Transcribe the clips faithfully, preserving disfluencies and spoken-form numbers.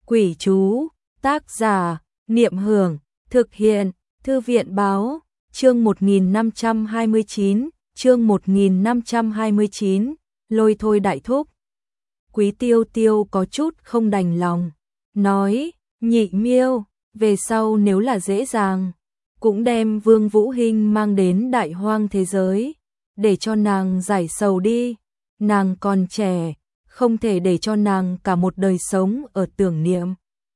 Quỷ chú, tác giả, Niệm Hưởng, thực hiện, Thư viện báo, chương một nghìn năm trăm hai mươi chín, chương một nghìn năm trăm hai mươi chín, lôi thôi đại thúc. Quý Tiêu Tiêu có chút không đành lòng, nói, Nhị Miêu, về sau nếu là dễ dàng, cũng đem Vương Vũ Hinh mang đến đại hoang thế giới, để cho nàng giải sầu đi, nàng còn trẻ, không thể để cho nàng cả một đời sống ở tưởng niệm.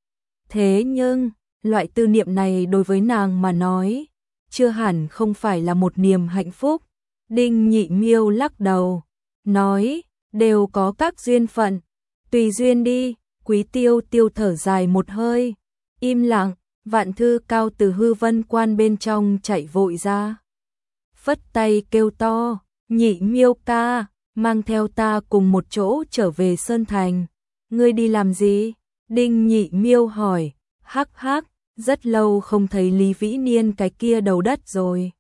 Thế nhưng, loại tư niệm này đối với nàng mà nói, chưa hẳn không phải là một niềm hạnh phúc. Đinh Nhị Miêu lắc đầu, nói, đều có các duyên phận, tùy duyên đi. Quý Tiêu Tiêu thở dài một hơi, im lặng. Vạn Thư Cao từ hư vân quan bên trong chạy vội ra, phất tay kêu to, Nhị Miêu ca, mang theo ta cùng một chỗ trở về Sơn Thành. Ngươi đi làm gì? Đinh Nhị Miêu hỏi. Hắc hắc, rất lâu không thấy Lý Vĩ Niên cái kia đầu đất rồi,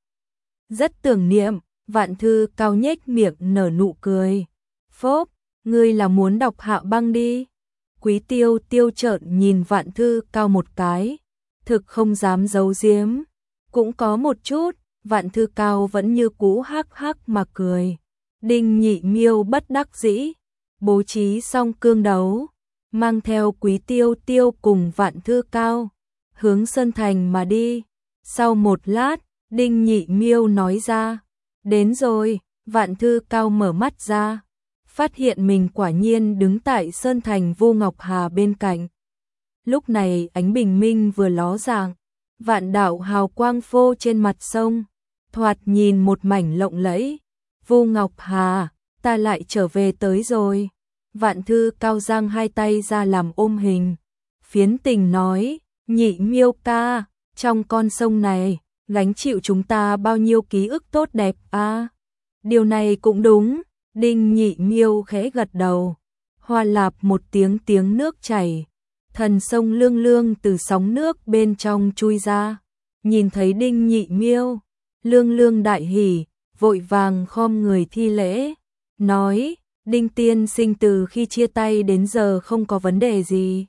rất tưởng niệm. Vạn Thư Cao nhếch miệng nở nụ cười. Phốp, ngươi là muốn đọc Hạ Băng đi? Quý Tiêu Tiêu trợn nhìn Vạn Thư Cao một cái, thực không dám giấu giếm, cũng có một chút. Vạn Thư Cao vẫn như cũ hắc hắc mà cười. Đinh Nhị Miêu bất đắc dĩ, bố trí xong cương đấu, mang theo Quý Tiêu Tiêu cùng Vạn Thư Cao hướng Sơn Thành mà đi. Sau một lát, Đinh Nhị Miêu nói ra, đến rồi. Vạn Thư Cao mở mắt ra, phát hiện mình quả nhiên đứng tại Sơn Thành Vô Ngọc Hà bên cạnh. Lúc này ánh bình minh vừa ló dạng, vạn đạo hào quang phô trên mặt sông, thoạt nhìn một mảnh lộng lẫy. Vô Ngọc Hà, ta lại trở về tới rồi. Vạn Thư Cao giang hai tay ra làm ôm hình, phiến tình nói, Nhị Miêu ca, trong con sông này, gánh chịu chúng ta bao nhiêu ký ức tốt đẹp a. Điều này cũng đúng. Đinh Nhị Miêu khẽ gật đầu. Hoa lạp một tiếng tiếng nước chảy, thần sông lương lương từ sóng nước bên trong chui ra. Nhìn thấy Đinh Nhị Miêu, lương lương đại hỉ, vội vàng khom người thi lễ, nói, Đinh tiên sinh từ khi chia tay đến giờ không có vấn đề gì.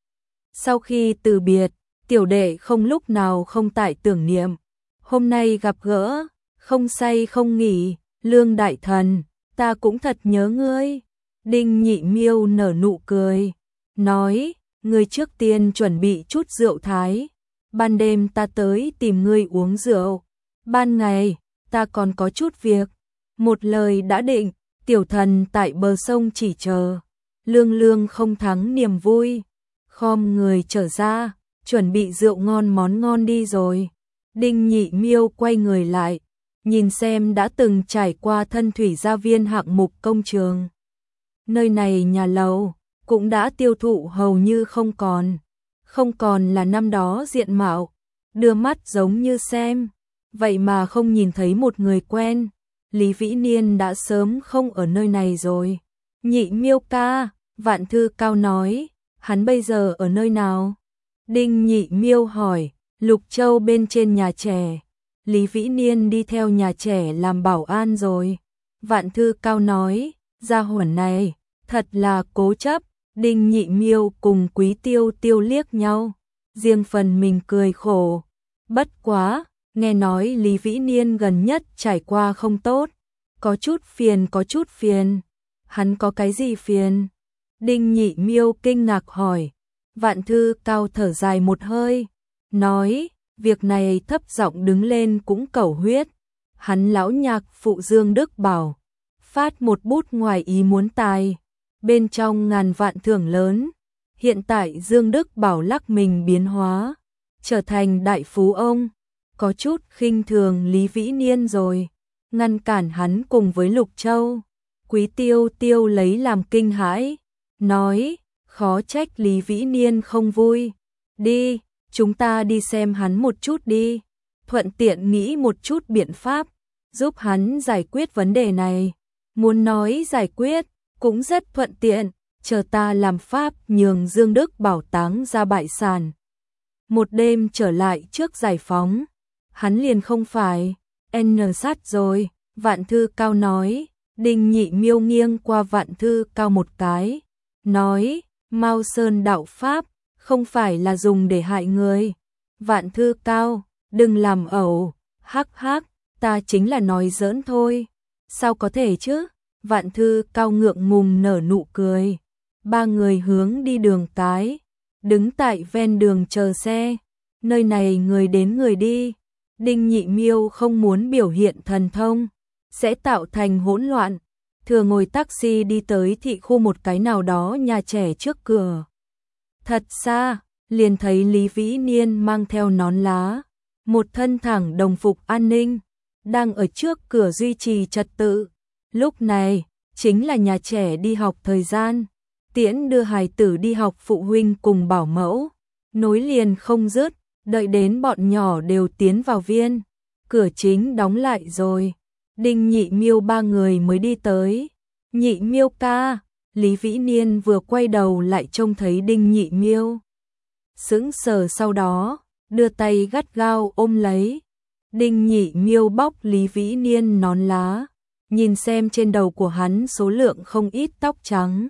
Sau khi từ biệt, tiểu đệ không lúc nào không tại tưởng niệm, hôm nay gặp gỡ, không say không nghỉ. Lương đại thần, ta cũng thật nhớ ngươi. Đinh Nhị Miêu nở nụ cười, nói, ngươi trước tiên chuẩn bị chút rượu thái, ban đêm ta tới tìm ngươi uống rượu, ban ngày ta còn có chút việc. Một lời đã định, tiểu thần tại bờ sông chỉ chờ. Lương lương không thắng niềm vui, khom người trở ra, chuẩn bị rượu ngon món ngon đi rồi. Đinh Nhị Miêu quay người lại, nhìn xem đã từng trải qua Thân Thủy Gia Viên hạng mục công trường. Nơi này nhà lầu cũng đã tiêu thụ hầu như không còn, không còn là năm đó diện mạo, đưa mắt giống như xem, vậy mà không nhìn thấy một người quen. Lý Vĩ Niên đã sớm không ở nơi này rồi. Nhị Miêu ca, Vạn Thư Cao nói, hắn bây giờ ở nơi nào? Đinh Nhị Miêu hỏi. Lục Châu bên trên nhà trẻ. Lý Vĩ Niên đi theo nhà trẻ làm bảo an rồi. Vạn Thư Cao nói, gia hỏa này thật là cố chấp. Đinh Nhị Miêu cùng Quý Tiêu Tiêu liếc nhau, riêng phần mình cười khổ. Bất quá, nghe nói Lý Vĩ Niên gần nhất trải qua không tốt, có chút phiền có chút phiền. Hắn có cái gì phiền? Đinh Nhị Miêu kinh ngạc hỏi. Vạn Thư Cao thở dài một hơi, nói, việc này thấp giọng đứng lên cũng cẩu huyết. Hắn lão nhạc phụ Dương Đức Bảo phát một bút ngoài ý muốn tài, bên trong ngàn vạn thưởng lớn. Hiện tại Dương Đức Bảo lắc mình biến hóa, trở thành đại phú ông, có chút khinh thường Lý Vĩ Niên rồi, ngăn cản hắn cùng với Lục Châu. Quý Tiêu Tiêu lấy làm kinh hãi, nói, khó trách Lý Vĩ Niên không vui. Đi, chúng ta đi xem hắn một chút đi, thuận tiện nghĩ một chút biện pháp, giúp hắn giải quyết vấn đề này. Muốn nói giải quyết, cũng rất thuận tiện, chờ ta làm pháp nhường Dương Đức Bảo táng ra bại sản. Một đêm trở lại trước giải phóng, hắn liền không phải N sát rồi. Vạn Thư Cao nói. Đinh Nhị Miêu nghiêng qua Vạn Thư Cao một cái, nói, Mao Sơn đạo pháp, không phải là dùng để hại người. Vạn Thư Cao, đừng làm ẩu, hắc hắc, ta chính là nói giỡn thôi. Sao có thể chứ? Vạn Thư Cao ngượng ngùng nở nụ cười. Ba người hướng đi đường cái, đứng tại ven đường chờ xe. Nơi này người đến người đi. Đinh Nhị Miêu không muốn biểu hiện thần thông, sẽ tạo thành hỗn loạn. Thừa ngồi taxi đi tới thị khu một cái nào đó nhà trẻ trước cửa. Thật xa, liền thấy Lý Vĩ Niên mang theo nón lá, một thân thẳng đồng phục an ninh, đang ở trước cửa duy trì trật tự. Lúc này, chính là nhà trẻ đi học thời gian, tiễn đưa hài tử đi học phụ huynh cùng bảo mẫu, nối liền không dứt, đợi đến bọn nhỏ đều tiến vào viên, cửa chính đóng lại rồi. Đinh Nhị Miêu ba người mới đi tới. Nhị Miêu ca, Lý Vĩ Niên vừa quay đầu lại trông thấy Đinh Nhị Miêu. Sững sờ sau đó, đưa tay gắt gao ôm lấy. Đinh Nhị Miêu bóc Lý Vĩ Niên nón lá, nhìn xem trên đầu của hắn số lượng không ít tóc trắng.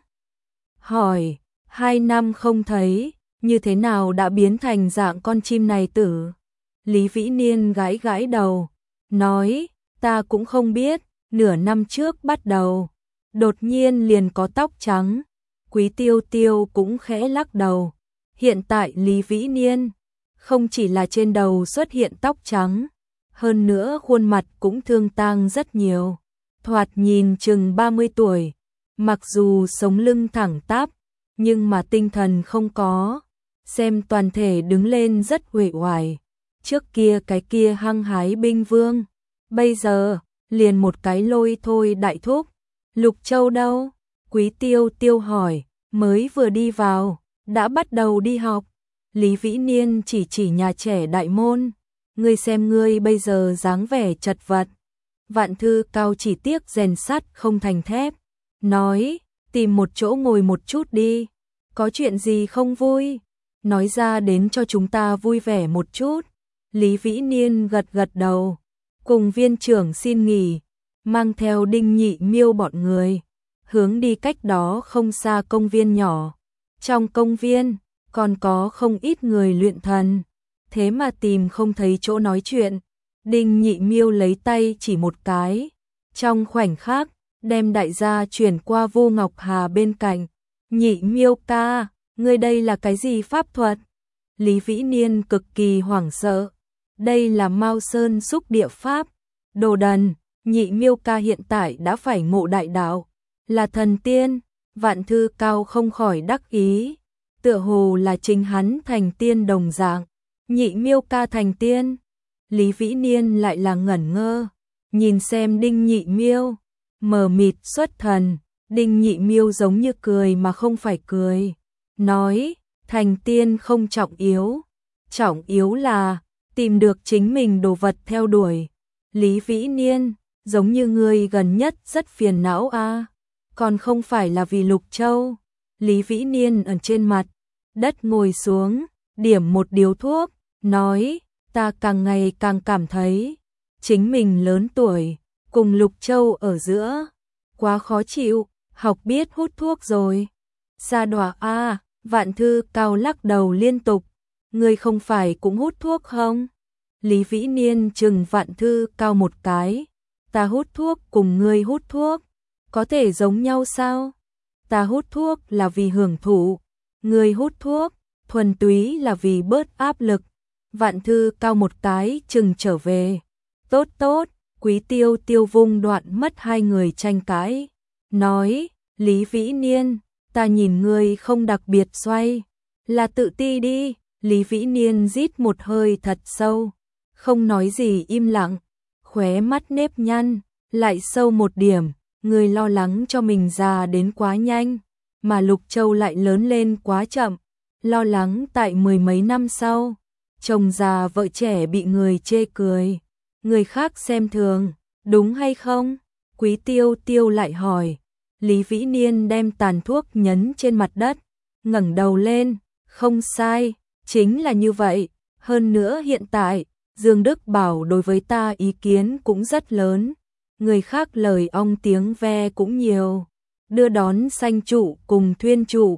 Hỏi, hai năm không thấy, như thế nào đã biến thành dạng con chim này tử? Lý Vĩ Niên gãi gãi đầu, nói, ta cũng không biết, nửa năm trước bắt đầu, đột nhiên liền có tóc trắng. Quý Tiêu Tiêu cũng khẽ lắc đầu. Hiện tại Lý Vĩ Niên, không chỉ là trên đầu xuất hiện tóc trắng, hơn nữa khuôn mặt cũng thương tang rất nhiều. Thoạt nhìn chừng ba mươi tuổi, mặc dù sống lưng thẳng tắp, nhưng mà tinh thần không có, xem toàn thể đứng lên rất uể oải. Trước kia cái kia hăng hái binh vương, bây giờ liền một cái lôi thôi đại thúc. Lục Châu đâu? Quý Tiêu Tiêu hỏi, mới vừa đi vào, đã bắt đầu đi học. Lý Vĩ Niên chỉ chỉ nhà trẻ đại môn, ngươi xem ngươi bây giờ dáng vẻ chật vật. Vạn Thư Cao chỉ tiếc rèn sắt không thành thép, nói, tìm một chỗ ngồi một chút đi, có chuyện gì không vui, nói ra đến cho chúng ta vui vẻ một chút. Lý Vĩ Niên gật gật đầu, cùng viên trưởng xin nghỉ, mang theo Đinh Nhị Miêu bọn người, hướng đi cách đó không xa công viên nhỏ. Trong công viên, còn có không ít người luyện thần, thế mà tìm không thấy chỗ nói chuyện. Đinh Nhị Miêu lấy tay chỉ một cái, trong khoảnh khắc, đem đại gia chuyển qua Vô Ngọc Hà bên cạnh. Nhị Miêu ca, ngươi đây là cái gì pháp thuật? Lý Vĩ Niên cực kỳ hoảng sợ. Đây là Mao Sơn xúc địa pháp. Đồ đần, Nhị Miêu ca hiện tại đã phải ngộ đại đạo, là thần tiên. Vạn Thư Cao không khỏi đắc ý, tựa hồ là chính hắn thành tiên đồng dạng. Nhị Miêu ca thành tiên. Lý Vĩ Niên lại là ngẩn ngơ, nhìn xem Đinh Nhị Miêu, mờ mịt xuất thần. Đinh Nhị Miêu giống như cười mà không phải cười, nói, thành tiên không trọng yếu, trọng yếu là tìm được chính mình đồ vật theo đuổi. Lý Vĩ Niên, giống như ngươi gần nhất rất phiền não a, à? Còn không phải là vì Lục Châu. Lý Vĩ Niên ở trên mặt đất ngồi xuống, điểm một điếu thuốc, nói, ta càng ngày càng cảm thấy chính mình lớn tuổi, cùng Lục Châu ở giữa, quá khó chịu, học biết hút thuốc rồi. Sa đọa a, Vạn Thư Cao lắc đầu liên tục, ngươi không phải cũng hút thuốc không? Lý Vĩ Niên chừng Vạn Thư Cao một cái, ta hút thuốc cùng ngươi hút thuốc, có thể giống nhau sao? Ta hút thuốc là vì hưởng thụ, ngươi hút thuốc, thuần túy là vì bớt áp lực. Vạn Thư Cao một cái chừng trở về. Tốt tốt, Quý Tiêu Tiêu vung đoạn mất hai người tranh cãi, nói, Lý Vĩ Niên, ta nhìn ngươi không đặc biệt xoay, là tự ti đi. Lý Vĩ Niên rít một hơi thật sâu, không nói gì im lặng, khóe mắt nếp nhăn, lại sâu một điểm, người lo lắng cho mình già đến quá nhanh, mà Lục Châu lại lớn lên quá chậm, lo lắng tại mười mấy năm sau, chồng già vợ trẻ bị người chê cười, người khác xem thường, đúng hay không? Quý Tiêu Tiêu lại hỏi. Lý Vĩ Niên đem tàn thuốc nhấn trên mặt đất, ngẩng đầu lên, không sai, chính là như vậy, hơn nữa hiện tại, Dương Đức Bảo đối với ta ý kiến cũng rất lớn, người khác lời ong tiếng ve cũng nhiều, đưa đón sanh trụ cùng thuyên trụ,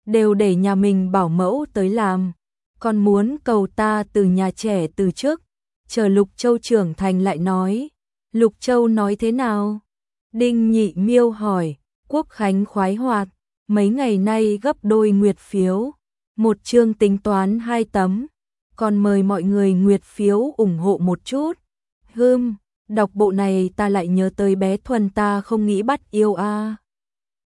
đều để nhà mình bảo mẫu tới làm, còn muốn cầu ta từ nhà trẻ từ trước, chờ Lục Châu trưởng thành lại nói. Lục Châu nói thế nào? Đinh Nhị Miêu hỏi. Quốc khánh khoái hoạt, mấy ngày nay gấp đôi nguyệt phiếu, một chương tính toán hai tấm, còn mời mọi người nguyệt phiếu ủng hộ một chút. Hừm, đọc bộ này ta lại nhớ tới bé Thuần ta không nghĩ bắt yêu a. À.